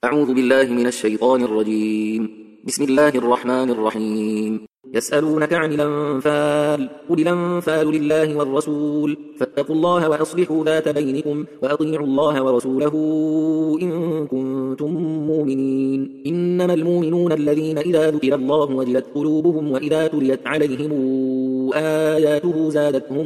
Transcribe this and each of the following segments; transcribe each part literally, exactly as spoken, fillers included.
أعوذ بالله من الشيطان الرجيم. بسم الله الرحمن الرحيم. يسألونك عن الأنفال قل الأنفال لله والرسول فاتقوا الله وأصلحوا ذات بينكم وأطيعوا الله ورسوله إن كنتم مؤمنين. إنما المؤمنون الذين إذا ذكر الله وجلت قلوبهم وإذا تليت عليهم آياته زادتهم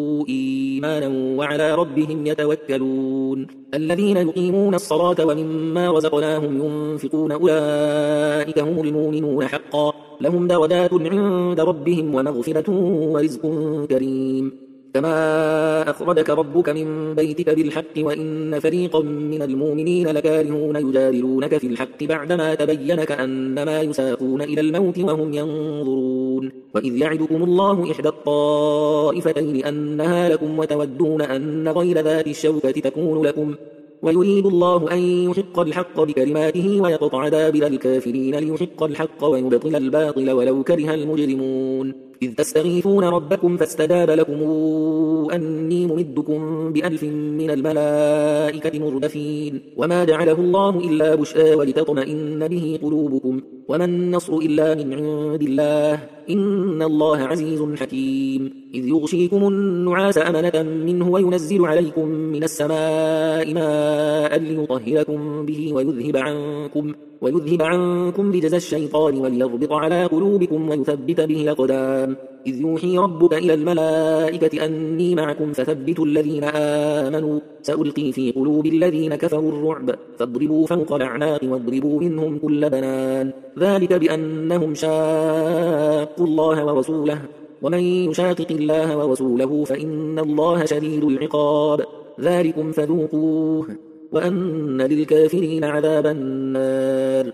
إيمانا وعلى ربهم يتوكلون. الذين يقيمون الصلاة ومما رزقناهم ينفقون أولئك هم المؤمنون حقا لهم درجات عند ربهم ومغفرة ورزق كريم. كما أخرجك ربك من بيتك بالحق وإن فريقا من المؤمنين لكارهون يجادلونك في الحق بعدما تبين كأنما يساقون إلى الموت وهم ينظرون. وإذ يعدكم الله إحدى الطائفتين أنها لكم وتودون أن غير ذات الشوكة تكون لكم ويريد الله أن يحق الحق بكلماته ويقطع دابر الكافرين ليحق الحق ويبطل الباطل ولو كره المجرمون. إذ تستغيثون ربكم فاستجاب لكم أني ممدكم بألف من الملائكة مردفين. وما جعله الله إلا بشرى ولتطمئن به قلوبكم وما النصر إلا من عند الله إن الله عزيز حكيم. إذ يغشيكم النعاس أمنة منه وينزل عليكم من السماء ماء ليطهركم به ويذهب عنكم ويذهب عنكم رجز الشيطان وليربط على قلوبكم ويثبت به الأقدام. إذ يوحي ربك إلى الملائكة أني معكم فثبتوا الذين آمنوا سألقي في قلوب الذين كفروا الرعب فاضربوا فوق الأعناق واضربوا منهم كل بنان ذلك بأنهم شاقوا الله ورسوله ومن يشاقق الله ورسوله فإن الله شديد العقاب. ذلكم فذوقوه وأن للكافرين عذاب النار.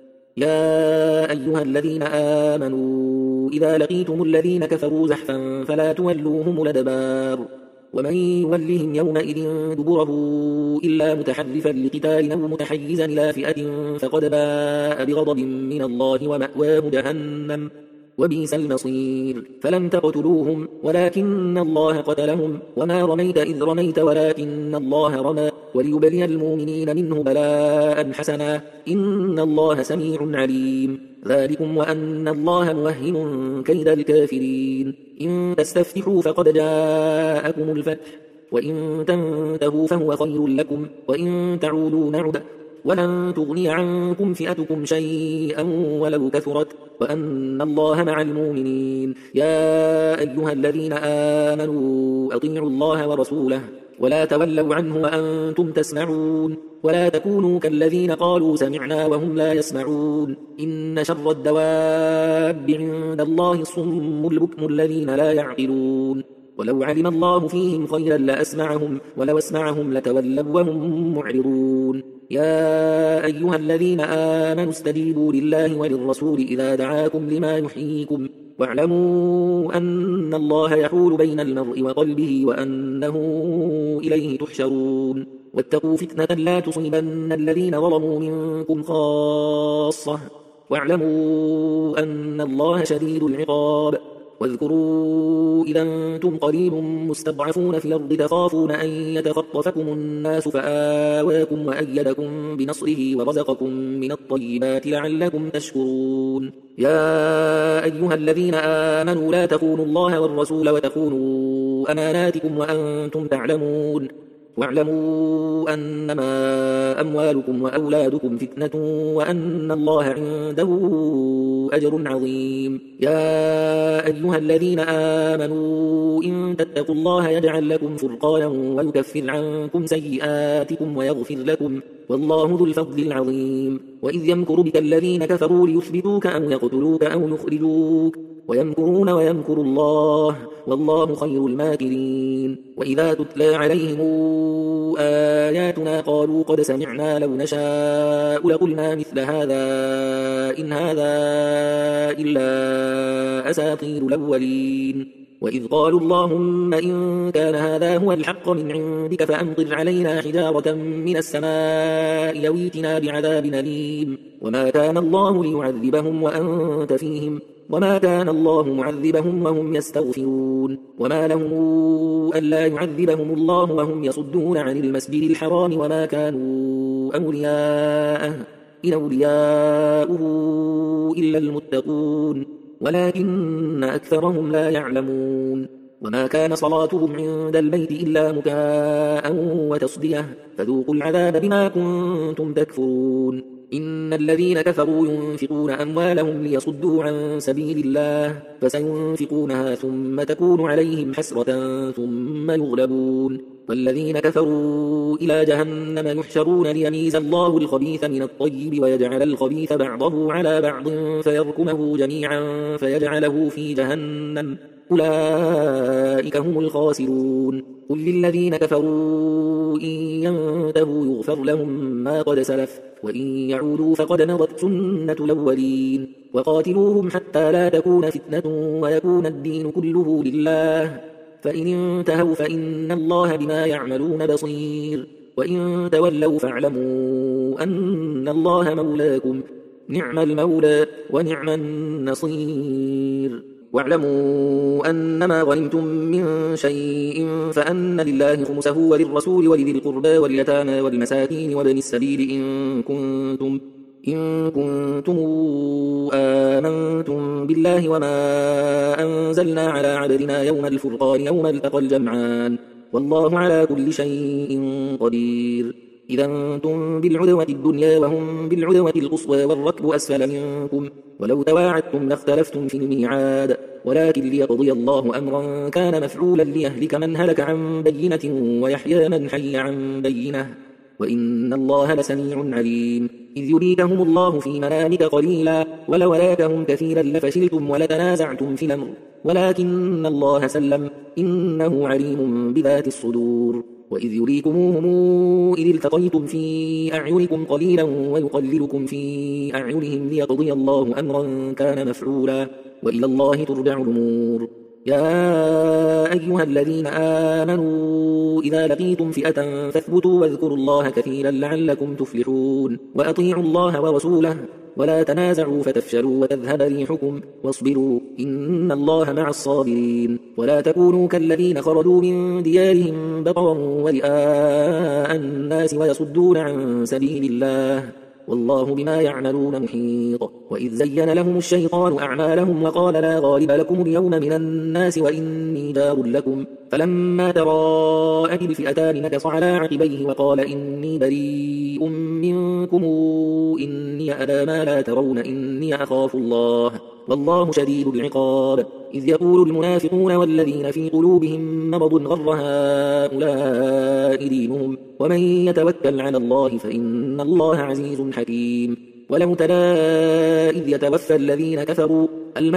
يا أيها الذين آمنوا إذا لقيتم الذين كفروا زحفا فلا تولوهم الأدبار ومن يولهم يومئذ دبره إلا متحرفا لقتال أو متحيزا إلى فئة فقد باء بغضب من الله ومأواه جهنم وبئس المصير. فلم تقتلوهم ولكن الله قتلهم وما رميت إذ رميت ولكن الله رمى وليبلي المؤمنين منه بلاء حسنا إن الله سميع عليم. ذلكم وأن الله موهن كيد الكافرين. إن تستفتحوا فقد جاءكم الفتح وإن تنتهوا فهو خير لكم وإن تعودوا نعد ولن تغني عنكم فئتكم شيئا ولو كثرت وأن الله مع المؤمنين. يا أيها الذين آمنوا أطيعوا الله ورسوله ولا تولوا عنه وأنتم تسمعون ولا تكونوا كالذين قالوا سمعنا وهم لا يسمعون. إن شر الدواب عند الله الصم البكم الذين لا يعقلون. ولو علم الله فيهم خيرا لأسمعهم ولو أسمعهم لتولوا وهم معرضون. يا أيها الذين آمنوا استجيبوا لله وللرسول إذا دعاكم لما يحييكم واعلموا أن الله يحول بين المرء وقلبه وأنه إليه تحشرون. واتقوا فتنة لا تصيبن الذين ظلموا منكم خاصة واعلموا أن الله شديد العقاب. واذكروا إذا أنتم قليل مستضعفون في الأرض تخافون أن يتخطفكم الناس فآواكم وأيدكم بنصره ورزقكم من الطيبات لعلكم تشكرون. يا أيها الذين آمنوا لا تخونوا الله والرسول وتخونوا أماناتكم وأنتم تعلمون واعلموا أنما أموالكم وأولادكم فتنة وأن الله عنده أجر عظيم. يا أيها الذين آمنوا إن تتقوا الله يجعل لكم فرقانا ويكفر عنكم سيئاتكم ويغفر لكم والله ذو الفضل العظيم. وإذ يمكر بك الذين كفروا ليثبتوك أو يقتلوك أو يخرجوك ويمكرون ويمكر الله والله خير الماكرين. وإذا تتلى عليهم آياتنا قالوا قد سمعنا لو نشاء لقلنا مثل هذا إن هذا إلا أساطير الأولين. وإذ قالوا اللهم إن كان هذا هو الحق من عندك فأمطر علينا حجارة من السماء يويتنا بعذاب أليم. وما كان الله ليعذبهم وأنت فيهم وما كان الله معذبهم وهم يستغفرون. وما لهم ألا يعذبهم الله وهم يصدون عن المسجد الحرام وما كانوا أولياءه إن أولياؤه إلا المتقون ولكن أكثرهم لا يعلمون وما كان صلاتهم عند البيت إلا مكاء وتصدية فذوقوا العذاب بما كنتم تكفرون إن الذين كفروا ينفقون أموالهم ليصدوا عن سبيل الله فسينفقونها ثم تكون عليهم حسرة ثم يغلبون والذين كفروا إلى جهنم يحشرون ليميز الله الخبيث من الطيب ويجعل الخبيث بعضه على بعض فيركمه جميعا فيجعله في جهنم أولئك هم الخاسرون قل للذين كفروا إن ينتهوا يغفر لهم ما قد سلف وإن يعودوا فقد مضت سنة الأولين وقاتلوهم حتى لا تكون فتنة ويكون الدين كله لله فإن انتهوا فإن الله بما يعملون بصير وإن تولوا فاعلموا أن الله مولاكم نعم المولى ونعم النصير واعلموا أنما غنمتم من شيء فأن لله خمسه وللرسول ولذي القربى واليتامى والمساكين وابن السبيل إن كنتم إن كنتم آمنتم بالله وما أنزلنا على عبدنا يوم الفرقان يوم التقى الجمعان والله على كل شيء قدير إذا أنتم بالعدوة الدنيا وهم بالعدوة القصوى والركب أسفل منكم ولو تواعدتم لاختلفتم في الميعاد ولكن ليقضي الله أمرا كان مفعولا ليهلك من هلك عن بينة ويحيى من حي عن بينة وإن الله لسميع عليم إذ يريكهم الله في منامك قليلا ولو راكهم كثيرا لفشلتم ولتنازعتم في الأمر ولكن الله سلم إنه عليم بذات الصدور وإذ يريكموهم إذ التقيتم في أعينكم قليلا ويقللكم في أعينهم ليقضي الله أمرا كان مفعولا وإلى الله ترجع الأمور يا أيها الذين آمنوا إذا لقيتم فئة فاثبتوا واذكروا الله كثيرا لعلكم تفلحون وأطيعوا الله ورسوله ولا تنازعوا فتفشلوا وتذهب ريحكم واصبروا إن الله مع الصابرين ولا تكونوا كالذين خرجوا من ديارهم بطرا ورئاء الناس ويصدون عن سبيل الله والله بما يعملون محيط وإذ زين لهم الشيطان أعمالهم وقال لا غالب لكم اليوم من الناس وإني جار لكم فلما تراءت الفئتان نكص على عقبيه وقال إني بريء منكم إني أرى ما لا ترون إني أخاف الله والله شديد العقاب إذ يقول المنافقون والذين في قلوبهم مرض غر هؤلاء دينهم ومن يتوكل على الله فإن الله عزيز حكيم ولو ترى إذ يتوفى الذين كفروا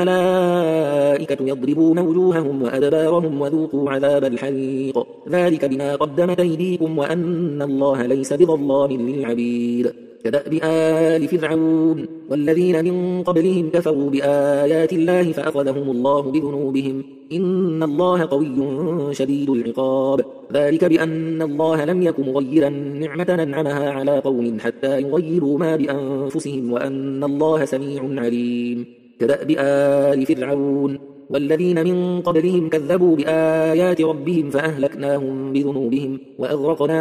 الملائكة يضربون وجوههم وأدبارهم وذوقوا عذاب الحريق ذلك بما قدمت أيديكم وأن الله ليس بظلام للعبيد كدأب آل فرعون والذين من قبلهم كفروا بآيات الله فأخذهم الله بذنوبهم إن الله قوي شديد العقاب ذلك بأن الله لم يك مغيرا نعمة أنعمها على قوم حتى يغيروا ما بأنفسهم وأن الله سميع عليم كدأب آل فرعون والذين من قبلهم كذبوا بآيات ربهم فأهلكناهم بذنوبهم وأغرقنا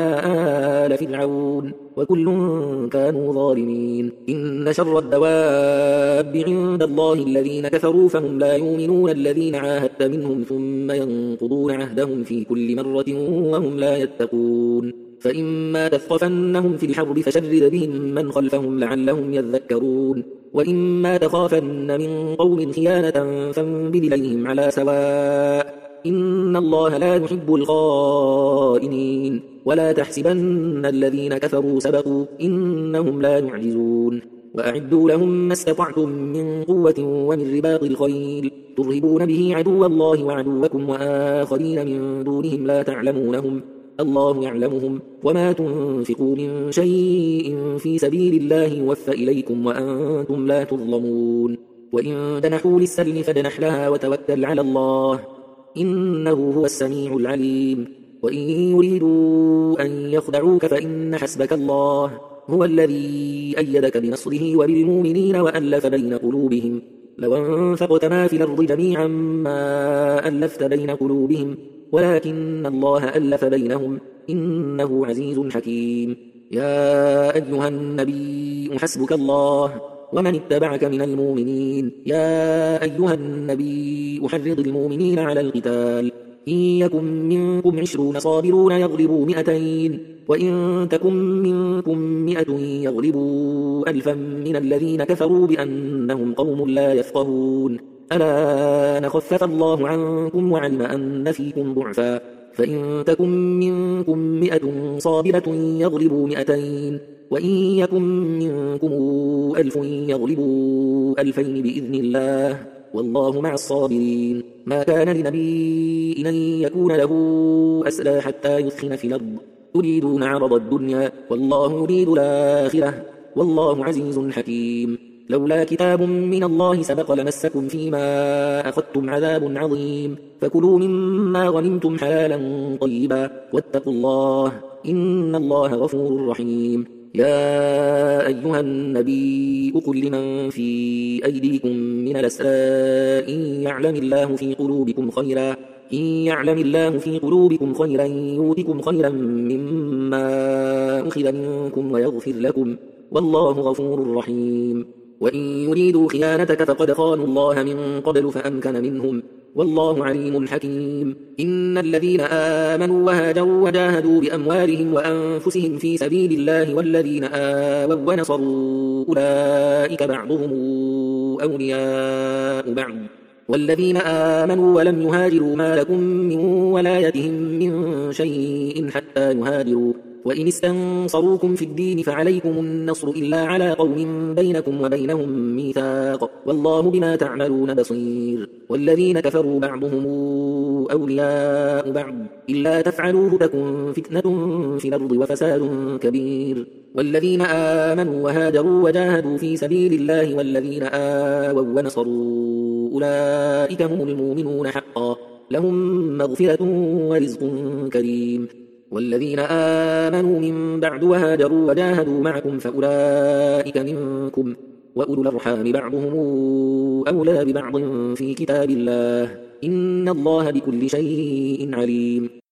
آل فرعون وكل كانوا ظالمين إن شر الدواب عند الله الذين كفروا فهم لا يؤمنون الذين عاهدت منهم ثم ينقضون عهدهم في كل مرة وهم لا يتقون فإما تثقفنهم في الحرب فشرد بهم من خلفهم لعلهم يذكرون وإما تخافن من قوم خيانة فانبذ إليهم على سواء إن الله لا يحب الخائنين ولا تحسبن الذين كفروا سبقوا إنهم لا يعجزون وأعدوا لهم ما استطعتم من قوة ومن رباط الخيل ترهبون به عدو الله وعدوكم وآخرين من دونهم لا تعلمونهم الله يعلمهم وما تنفقوا من شيء في سبيل الله يوفى إليكم وأنتم لا تظلمون وإن جنحوا للسلم فاجنح لها وتوكل على الله إنه هو السميع العليم وإن يريدوا أن يخدعوك فإن حسبك الله هو الذي أيدك بنصره وبالمؤمنين وألف بين قلوبهم لو أنفقت ما في الأرض جميعا ما ألفت بين قلوبهم ولكن الله ألف بينهم إنه عزيز حكيم يا أيها النبي حسبك الله ومن اتبعك من المؤمنين يا أيها النبي حرض المؤمنين على القتال إن يكن منكم عشرون صابرون يغلبوا مئتين وإن تكن منكم مئة يغلبوا ألفا من الذين كفروا بأنهم قوم لا يفقهون ألا نخفف الله عنكم وعلم أن فيكم ضعفا فإن تكن منكم مئة صابرة يغلبوا مئتين وإن يكن منكم ألف يغلبوا ألفين بإذن الله والله مع الصابرين ما كان لنبي أن يكون له أسرى حتى يثخن في الأرض تريدون عرض الدنيا والله يريد الآخرة والله عزيز حكيم لولا كتاب من الله سبق لمسكم فيما أخذتم عذاب عظيم فكلوا مما غنمتم حلالا طيبا واتقوا الله إن الله غفور رحيم يا أيها النبي قل لمن في أيديكم من الأسرى إن يعلم الله في قلوبكم خيرا إن يعلم الله في قلوبكم خيرا يؤتكم خيرا مما أخذ منكم ويغفر لكم والله غفور رحيم وإن يريدوا خيانتك فقد خانوا الله من قبل فأمكن منهم والله عليم حكيم إن الذين آمنوا وهاجروا وجاهدوا بأموالهم وأنفسهم في سبيل الله والذين آووا ونصروا أولئك بعضهم أولياء بعض والذين آمنوا ولم يهاجروا ما لكم من ولايتهم من شيء حتى يهاجروا وإن استنصروكم في الدين فعليكم النصر إلا على قوم بينكم وبينهم ميثاق والله بما تعملون بصير والذين كفروا بعضهم أولياء بعض إلا تفعلوه تكن فتنة في الأرض وفساد كبير والذين آمنوا وهاجروا وجاهدوا في سبيل الله والذين آووا ونصروا أولئك هم المؤمنون حقا لهم مغفرة ورزق كريم والذين آمنوا من بعد وهاجروا وجاهدوا معكم فأولئك منكم وأولو الأرحام بعضهم أولى ببعض في كتاب الله إن الله بكل شيء عليم